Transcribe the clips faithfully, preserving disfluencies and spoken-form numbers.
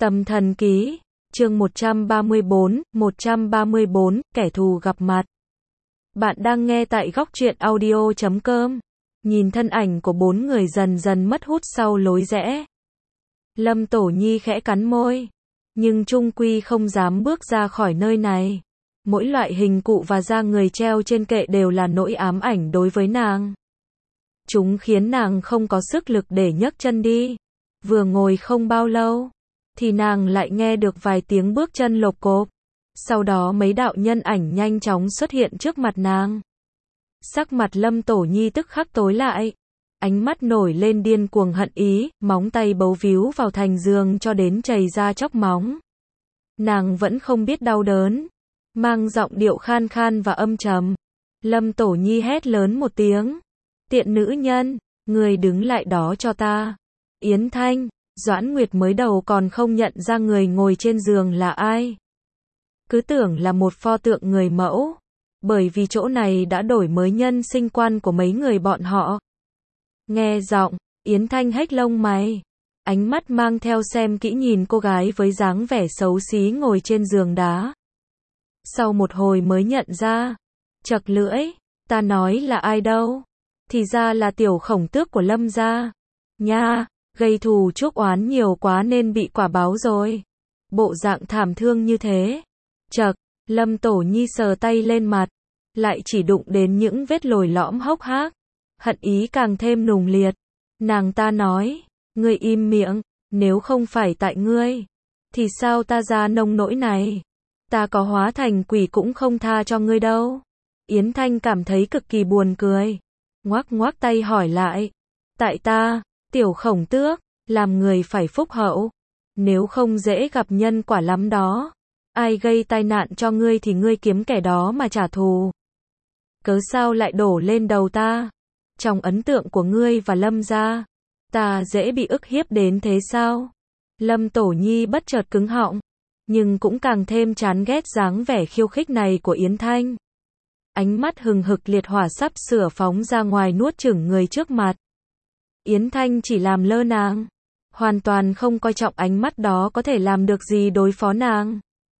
Tâm thần ký, chương một trăm ba mươi bốn, một trăm ba mươi bốn, kẻ thù gặp mặt. Bạn đang nghe tại góc truyện audio chấm com. Nhìn thân ảnh của bốn người dần dần mất hút sau lối rẽ. Lâm Tổ Nhi khẽ cắn môi, nhưng chung quy không dám bước ra khỏi nơi này. Mỗi loại hình cụ và da người treo trên kệ đều là nỗi ám ảnh đối với nàng. Chúng khiến nàng không có sức lực để nhấc chân đi. Vừa ngồi không bao lâu, thì nàng lại nghe được vài tiếng bước chân lộp cộp. Sau đó mấy đạo nhân ảnh nhanh chóng xuất hiện trước mặt nàng. Sắc mặt Lâm Tổ Nhi tức khắc tối lại. Ánh mắt nổi lên điên cuồng hận ý, móng tay bấu víu vào thành giường cho đến chảy ra chóc móng. Nàng vẫn không biết đau đớn, mang giọng điệu khan khan và âm trầm. Lâm Tổ Nhi hét lớn một tiếng. Tiện nữ nhân, người đứng lại đó cho ta. Yến Thanh, Doãn Nguyệt mới đầu còn không nhận ra người ngồi trên giường là ai. Cứ tưởng là một pho tượng người mẫu. Bởi vì chỗ này đã đổi mới nhân sinh quan của mấy người bọn họ. Nghe giọng, Yến Thanh hếch lông mày. Ánh mắt mang theo xem kỹ nhìn cô gái với dáng vẻ xấu xí ngồi trên giường đá. Sau một hồi mới nhận ra. Chật lưỡi, ta nói là ai đâu. Thì ra là tiểu khổng tước của Lâm gia. Nha, gây thù chuốc oán nhiều quá nên bị quả báo rồi. Bộ dạng thảm thương như thế. Chật, Lâm Tổ Nhi sờ tay lên mặt. Lại chỉ đụng đến những vết lồi lõm hốc hác. Hận ý càng thêm nùng liệt. Nàng ta nói, ngươi im miệng, nếu không phải tại ngươi, thì sao ta ra nông nỗi này. Ta có hóa thành quỷ cũng không tha cho ngươi đâu. Yến Thanh cảm thấy cực kỳ buồn cười. Ngoác ngoác tay hỏi lại. Tại ta, tiểu khổng tước, làm người phải phúc hậu. Nếu không dễ gặp nhân quả lắm đó. Ai gây tai nạn cho ngươi thì ngươi kiếm kẻ đó mà trả thù. Cớ sao lại đổ lên đầu ta? Trong ấn tượng của ngươi và Lâm gia, ta dễ bị ức hiếp đến thế sao? Lâm Tổ Nhi bất chợt cứng họng, nhưng cũng càng thêm chán ghét dáng vẻ khiêu khích này của Yến Thanh. Ánh mắt hừng hực liệt hỏa sắp sửa phóng ra ngoài nuốt chửng người trước mặt. Yến Thanh chỉ làm lơ nàng, hoàn toàn không coi trọng ánh mắt đó có thể làm được gì đối phó nàng.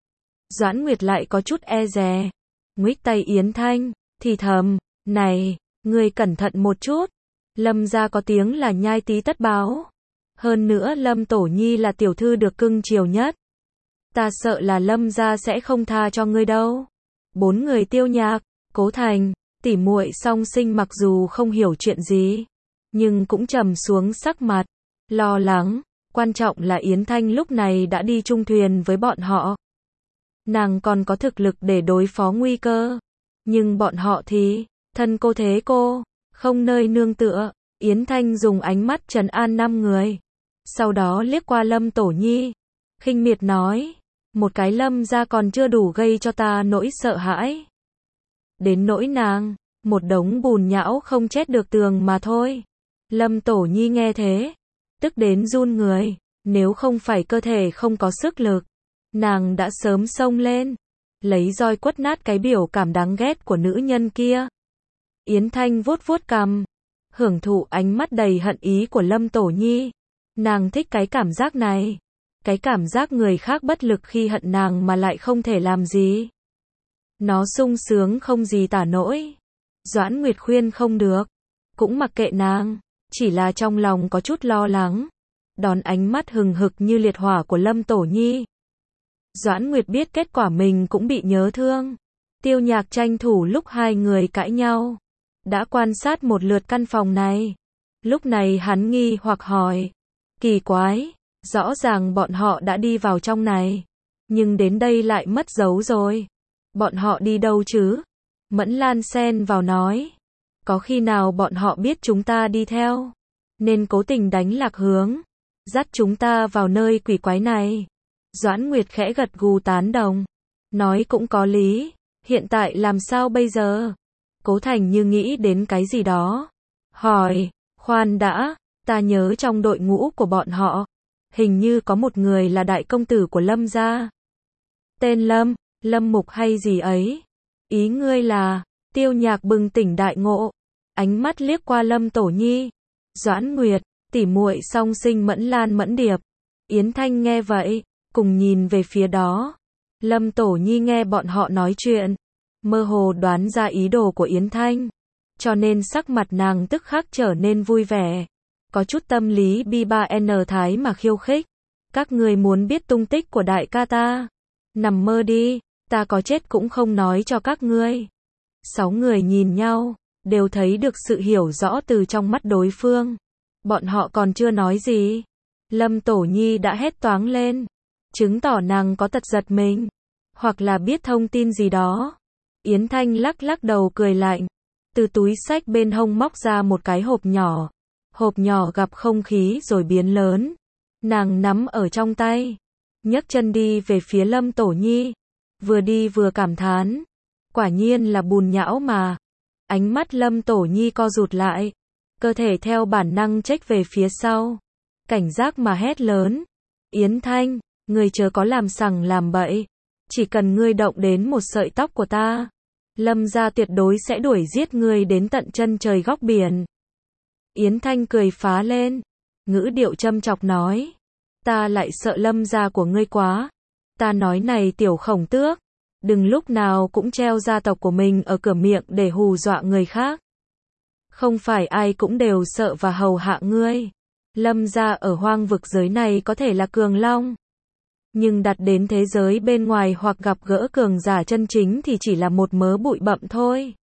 Doãn Nguyệt lại có chút e dè, nguýt tay Yến Thanh, thì thầm, này, ngươi cẩn thận một chút. Lâm gia có tiếng là nhai tí tất báo. Hơn nữa Lâm Tổ Nhi là tiểu thư được cưng chiều nhất. Ta sợ là Lâm gia sẽ không tha cho ngươi đâu. Bốn người Tiêu Nhạc, Cố Thành, tỉ muội song sinh mặc dù không hiểu chuyện gì, nhưng cũng trầm xuống sắc mặt, lo lắng. Quan trọng là Yến Thanh lúc này đã đi chung thuyền với bọn họ. Nàng còn có thực lực để đối phó nguy cơ. Nhưng bọn họ thì, thân cô thế cô, không nơi nương tựa. Yến Thanh dùng ánh mắt trấn an năm người. Sau đó liếc qua Lâm Tổ Nhi. Khinh miệt nói, một cái Lâm gia còn chưa đủ gây cho ta nỗi sợ hãi. Đến nỗi nàng, một đống bùn nhão không chết được tường mà thôi. Lâm Tổ Nhi nghe thế, tức đến run người. Nếu không phải cơ thể không có sức lực, nàng đã sớm xông lên, lấy roi quất nát cái biểu cảm đáng ghét của nữ nhân kia. Yến Thanh vuốt vuốt cằm, hưởng thụ ánh mắt đầy hận ý của Lâm Tổ Nhi. Nàng thích cái cảm giác này. Cái cảm giác người khác bất lực khi hận nàng mà lại không thể làm gì. Nó sung sướng không gì tả nổi. Doãn Nguyệt khuyên không được, cũng mặc kệ nàng, chỉ là trong lòng có chút lo lắng. Đón ánh mắt hừng hực như liệt hỏa của Lâm Tổ Nhi, Doãn Nguyệt biết kết quả mình cũng bị nhớ thương. Tiêu Nhạc tranh thủ lúc hai người cãi nhau, đã quan sát một lượt căn phòng này. Lúc này hắn nghi hoặc hỏi, kỳ quái, rõ ràng bọn họ đã đi vào trong này, nhưng đến đây lại mất dấu rồi. Bọn họ đi đâu chứ? Mẫn Lan xen vào nói, có khi nào bọn họ biết chúng ta đi theo, nên cố tình đánh lạc hướng, dắt chúng ta vào nơi quỷ quái này. Doãn Nguyệt khẽ gật gù tán đồng, nói cũng có lý, hiện tại làm sao bây giờ? Cố Thành như nghĩ đến cái gì đó, hỏi, khoan đã, ta nhớ trong đội ngũ của bọn họ, hình như có một người là đại công tử của Lâm gia. Tên Lâm, Lâm Mục hay gì ấy? Ý ngươi là? Tiêu Nhạc bừng tỉnh đại ngộ, ánh mắt liếc qua Lâm Tổ Nhi. Doãn Nguyệt, tỉ muội song sinh Mẫn Lan Mẫn Điệp. Yến Thanh nghe vậy, cùng nhìn về phía đó. Lâm Tổ Nhi nghe bọn họ nói chuyện, mơ hồ đoán ra ý đồ của Yến Thanh, cho nên sắc mặt nàng tức khắc trở nên vui vẻ, có chút tâm lý bi ba n thái mà khiêu khích. Các ngươi muốn biết tung tích của đại ca ta? Nằm mơ đi, ta có chết cũng không nói cho các ngươi. Sáu người nhìn nhau, đều thấy được sự hiểu rõ từ trong mắt đối phương. Bọn họ còn chưa nói gì, Lâm Tổ Nhi đã hét toáng lên, chứng tỏ nàng có tật giật mình, hoặc là biết thông tin gì đó. Yến Thanh lắc lắc đầu cười lạnh, từ túi xách bên hông móc ra một cái hộp nhỏ. Hộp nhỏ gặp không khí rồi biến lớn. Nàng nắm ở trong tay, nhấc chân đi về phía Lâm Tổ Nhi, vừa đi vừa cảm thán, quả nhiên là bùn nhão mà. Ánh mắt Lâm Tổ Nhi co rụt lại, cơ thể theo bản năng chếch về phía sau, cảnh giác mà hét lớn, Yến Thanh, ngươi chớ có làm sằng làm bậy, chỉ cần ngươi động đến một sợi tóc của ta, Lâm gia tuyệt đối sẽ đuổi giết ngươi đến tận chân trời góc biển. Yến Thanh cười phá lên, ngữ điệu châm chọc nói, ta lại sợ Lâm gia của ngươi quá. Ta nói này tiểu khổng tước, đừng lúc nào cũng treo gia tộc của mình ở cửa miệng để hù dọa người khác. Không phải ai cũng đều sợ và hầu hạ ngươi. Lâm gia ở hoang vực giới này có thể là cường long, nhưng đặt đến thế giới bên ngoài hoặc gặp gỡ cường giả chân chính thì chỉ là một mớ bụi bặm thôi.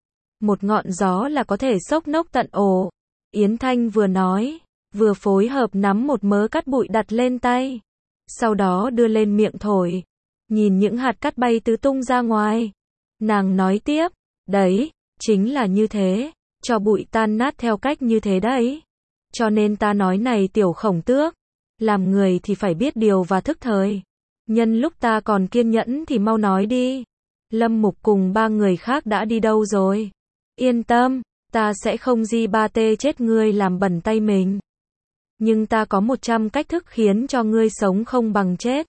Một ngọn gió là có thể xốc nốc tận ổ. Yến Thanh vừa nói, vừa phối hợp nắm một mớ cát bụi đặt lên tay, sau đó đưa lên miệng thổi, nhìn những hạt cát bay tứ tung ra ngoài. Nàng nói tiếp, đấy, chính là như thế, cho bụi tan nát theo cách như thế đấy. Cho nên ta nói này tiểu khổng tước, làm người thì phải biết điều và thức thời. Nhân lúc ta còn kiên nhẫn thì mau nói đi. Lâm Mục cùng ba người khác đã đi đâu rồi? Yên tâm, ta sẽ không di ba tê chết ngươi làm bẩn tay mình. Nhưng ta có một trăm cách thức khiến cho ngươi sống không bằng chết.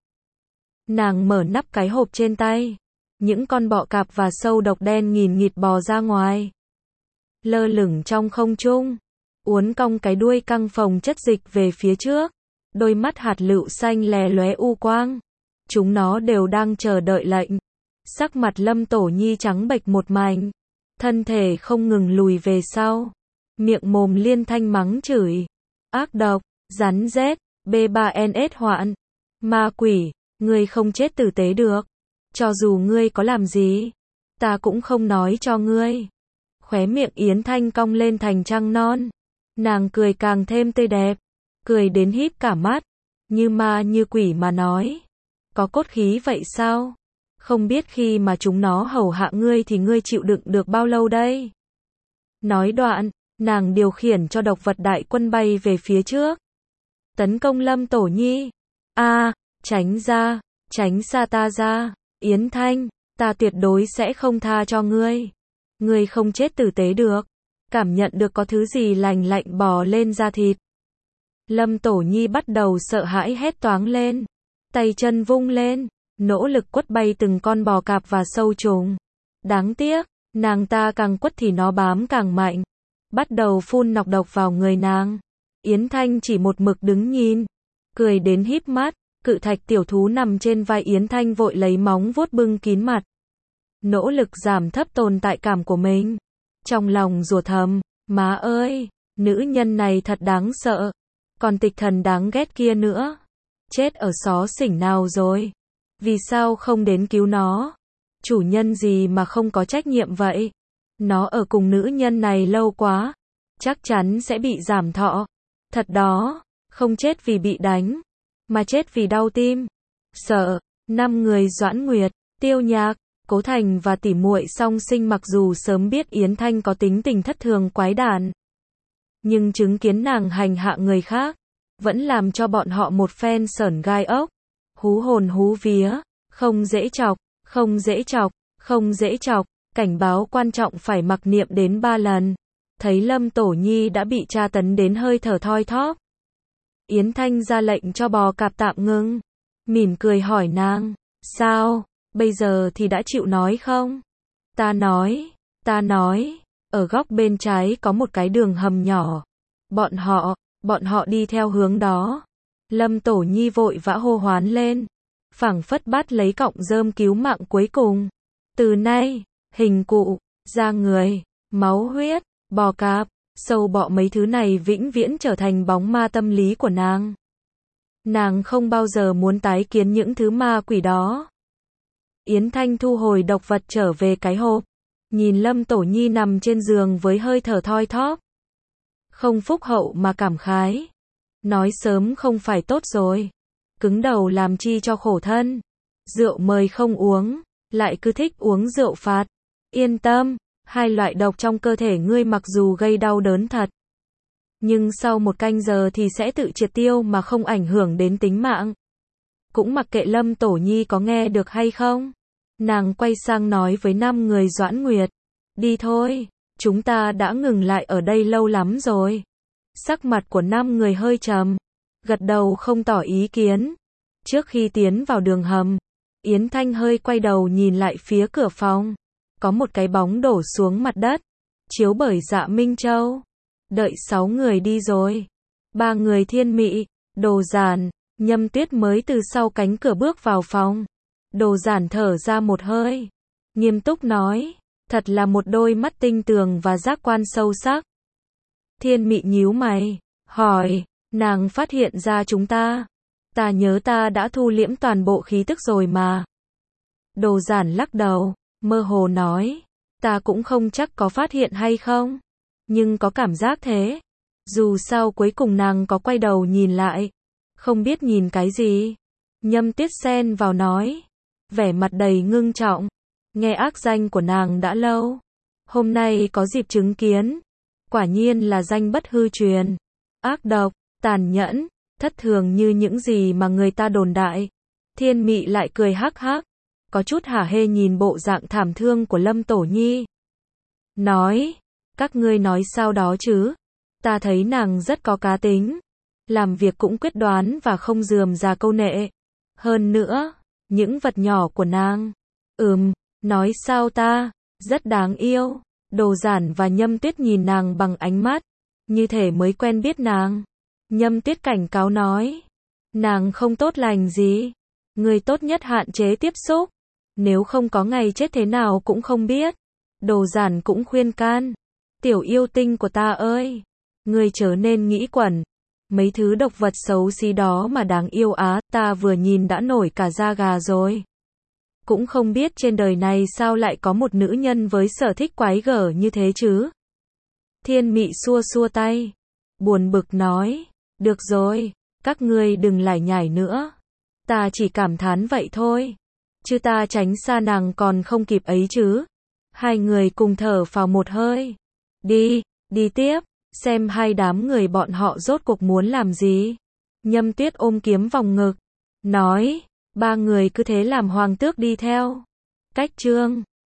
Nàng mở nắp cái hộp trên tay. Những con bọ cạp và sâu độc đen nghìn nghịt bò ra ngoài. Lơ lửng trong không trung. Uốn cong cái đuôi căng phồng chất dịch về phía trước. Đôi mắt hạt lựu xanh lè lóe u quang. Chúng nó đều đang chờ đợi lệnh. Sắc mặt Lâm Tổ Nhi trắng bệch một mảnh. Thân thể không ngừng lùi về sau. Miệng mồm liên thanh mắng chửi. Ác độc, rắn rết, B ba N S hoạn. Ma quỷ, ngươi không chết tử tế được. Cho dù ngươi có làm gì, ta cũng không nói cho ngươi. Khóe miệng Yến Thanh cong lên thành trăng non. Nàng cười càng thêm tươi đẹp. Cười đến híp cả mắt. Như ma như quỷ mà nói. Có cốt khí vậy sao? Không biết khi mà chúng nó hầu hạ ngươi thì ngươi chịu đựng được bao lâu đây? Nói đoạn, nàng điều khiển cho độc vật đại quân bay về phía trước. Tấn công Lâm Tổ Nhi. A, à, tránh ra, tránh xa ta ra. Yến Thanh, ta tuyệt đối sẽ không tha cho ngươi. Ngươi không chết tử tế được. Cảm nhận được có thứ gì lành lạnh bò lên da thịt. Lâm Tổ Nhi bắt đầu sợ hãi hét toáng lên. Tay chân vung lên, nỗ lực quất bay từng con bò cạp và sâu trùng. Đáng tiếc, nàng ta càng quất thì nó bám càng mạnh. Bắt đầu phun nọc độc vào người nàng. Yến Thanh chỉ một mực đứng nhìn. Cười đến híp mắt, cự thạch tiểu thú nằm trên vai Yến Thanh vội lấy móng vuốt bưng kín mặt. Nỗ lực giảm thấp tồn tại cảm của mình. Trong lòng rủa thầm, má ơi, nữ nhân này thật đáng sợ. Còn tịch thần đáng ghét kia nữa. Chết ở xó xỉnh nào rồi? Vì sao không đến cứu nó? Chủ nhân gì mà không có trách nhiệm vậy? Nó ở cùng nữ nhân này lâu quá. Chắc chắn sẽ bị giảm thọ. Thật đó, không chết vì bị đánh, mà chết vì đau tim. Sợ, năm người Doãn Nguyệt, Tiêu Nhạc, Cố Thành và tỷ muội song sinh mặc dù sớm biết Yến Thanh có tính tình thất thường quái đản, nhưng chứng kiến nàng hành hạ người khác, vẫn làm cho bọn họ một phen sởn gai ốc. Hú hồn hú vía, không dễ chọc, không dễ chọc, không dễ chọc, cảnh báo quan trọng phải mặc niệm đến ba lần. Thấy Lâm Tổ Nhi đã bị tra tấn đến hơi thở thoi thóp. Yến Thanh ra lệnh cho bò cạp tạm ngưng. Mỉm cười hỏi nàng, sao, bây giờ thì đã chịu nói không? Ta nói, ta nói, ở góc bên trái có một cái đường hầm nhỏ. Bọn họ, bọn họ đi theo hướng đó. Lâm Tổ Nhi vội vã hô hoán lên, phảng phất bắt lấy cọng rơm cứu mạng cuối cùng. Từ nay, hình cụ, da người, máu huyết, bò cạp, sâu bọ mấy thứ này vĩnh viễn trở thành bóng ma tâm lý của nàng. Nàng không bao giờ muốn tái kiến những thứ ma quỷ đó. Yến Thanh thu hồi độc vật trở về cái hộp, nhìn Lâm Tổ Nhi nằm trên giường với hơi thở thoi thóp. Không phúc hậu mà cảm khái. Nói sớm không phải tốt rồi. Cứng đầu làm chi cho khổ thân. Rượu mời không uống, lại cứ thích uống rượu phạt. Yên tâm, hai loại độc trong cơ thể ngươi mặc dù gây đau đớn thật, nhưng sau một canh giờ thì sẽ tự triệt tiêu mà không ảnh hưởng đến tính mạng. Cũng mặc kệ Lâm Tổ Nhi có nghe được hay không. Nàng quay sang nói với năm người Doãn Nguyệt. Đi thôi, chúng ta đã ngừng lại ở đây lâu lắm rồi. Sắc mặt của năm người hơi trầm, gật đầu không tỏ ý kiến. Trước khi tiến vào đường hầm, Yến Thanh hơi quay đầu nhìn lại phía cửa phòng. Có một cái bóng đổ xuống mặt đất, chiếu bởi Dạ Minh Châu. Đợi sáu người đi rồi, ba người Thiên Mị, Đồ Giản, Nhâm Tuyết mới từ sau cánh cửa bước vào phòng. Đồ Giản thở ra một hơi, nghiêm túc nói, thật là một đôi mắt tinh tường và giác quan sâu sắc. Thiên Mị nhíu mày, hỏi, nàng phát hiện ra chúng ta? Ta nhớ ta đã thu liễm toàn bộ khí tức rồi mà. Đồ Giản lắc đầu, mơ hồ nói, ta cũng không chắc có phát hiện hay không, nhưng có cảm giác thế. Dù sao cuối cùng nàng có quay đầu nhìn lại, không biết nhìn cái gì. Nhâm Tuyết xen vào nói, vẻ mặt đầy ngưng trọng, nghe ác danh của nàng đã lâu, hôm nay có dịp chứng kiến, quả nhiên là danh bất hư truyền, ác độc, tàn nhẫn, thất thường như những gì mà người ta đồn đại. Thiên Mị lại cười hắc hắc, có chút hả hê nhìn bộ dạng thảm thương của Lâm Tổ Nhi. Nói, các ngươi nói sao đó chứ? Ta thấy nàng rất có cá tính, làm việc cũng quyết đoán và không rườm rà câu nệ. Hơn nữa, những vật nhỏ của nàng, ừm, nói sao ta, rất đáng yêu. Đồ Giản và Nhâm Tuyết nhìn nàng bằng ánh mắt, như thể mới quen biết nàng. Nhâm Tuyết cảnh cáo nói, nàng không tốt lành gì, người tốt nhất hạn chế tiếp xúc, nếu không có ngày chết thế nào cũng không biết. Đồ Giản cũng khuyên can, tiểu yêu tinh của ta ơi, ngươi chớ nên nghĩ quẩn, mấy thứ độc vật xấu xí đó mà đáng yêu á, ta vừa nhìn đã nổi cả da gà rồi. Cũng không biết trên đời này sao lại có một nữ nhân với sở thích quái gở như thế chứ. Thiên Mị xua xua tay, buồn bực nói, được rồi, các ngươi đừng lải nhải nữa, ta chỉ cảm thán vậy thôi, chứ ta tránh xa nàng còn không kịp ấy chứ. Hai người cùng thở phào một hơi, đi, đi tiếp, xem hai đám người bọn họ rốt cuộc muốn làm gì. Nhâm Tuyết ôm kiếm vòng ngực, nói, ba người cứ thế làm hoàng tước đi theo. Cách chương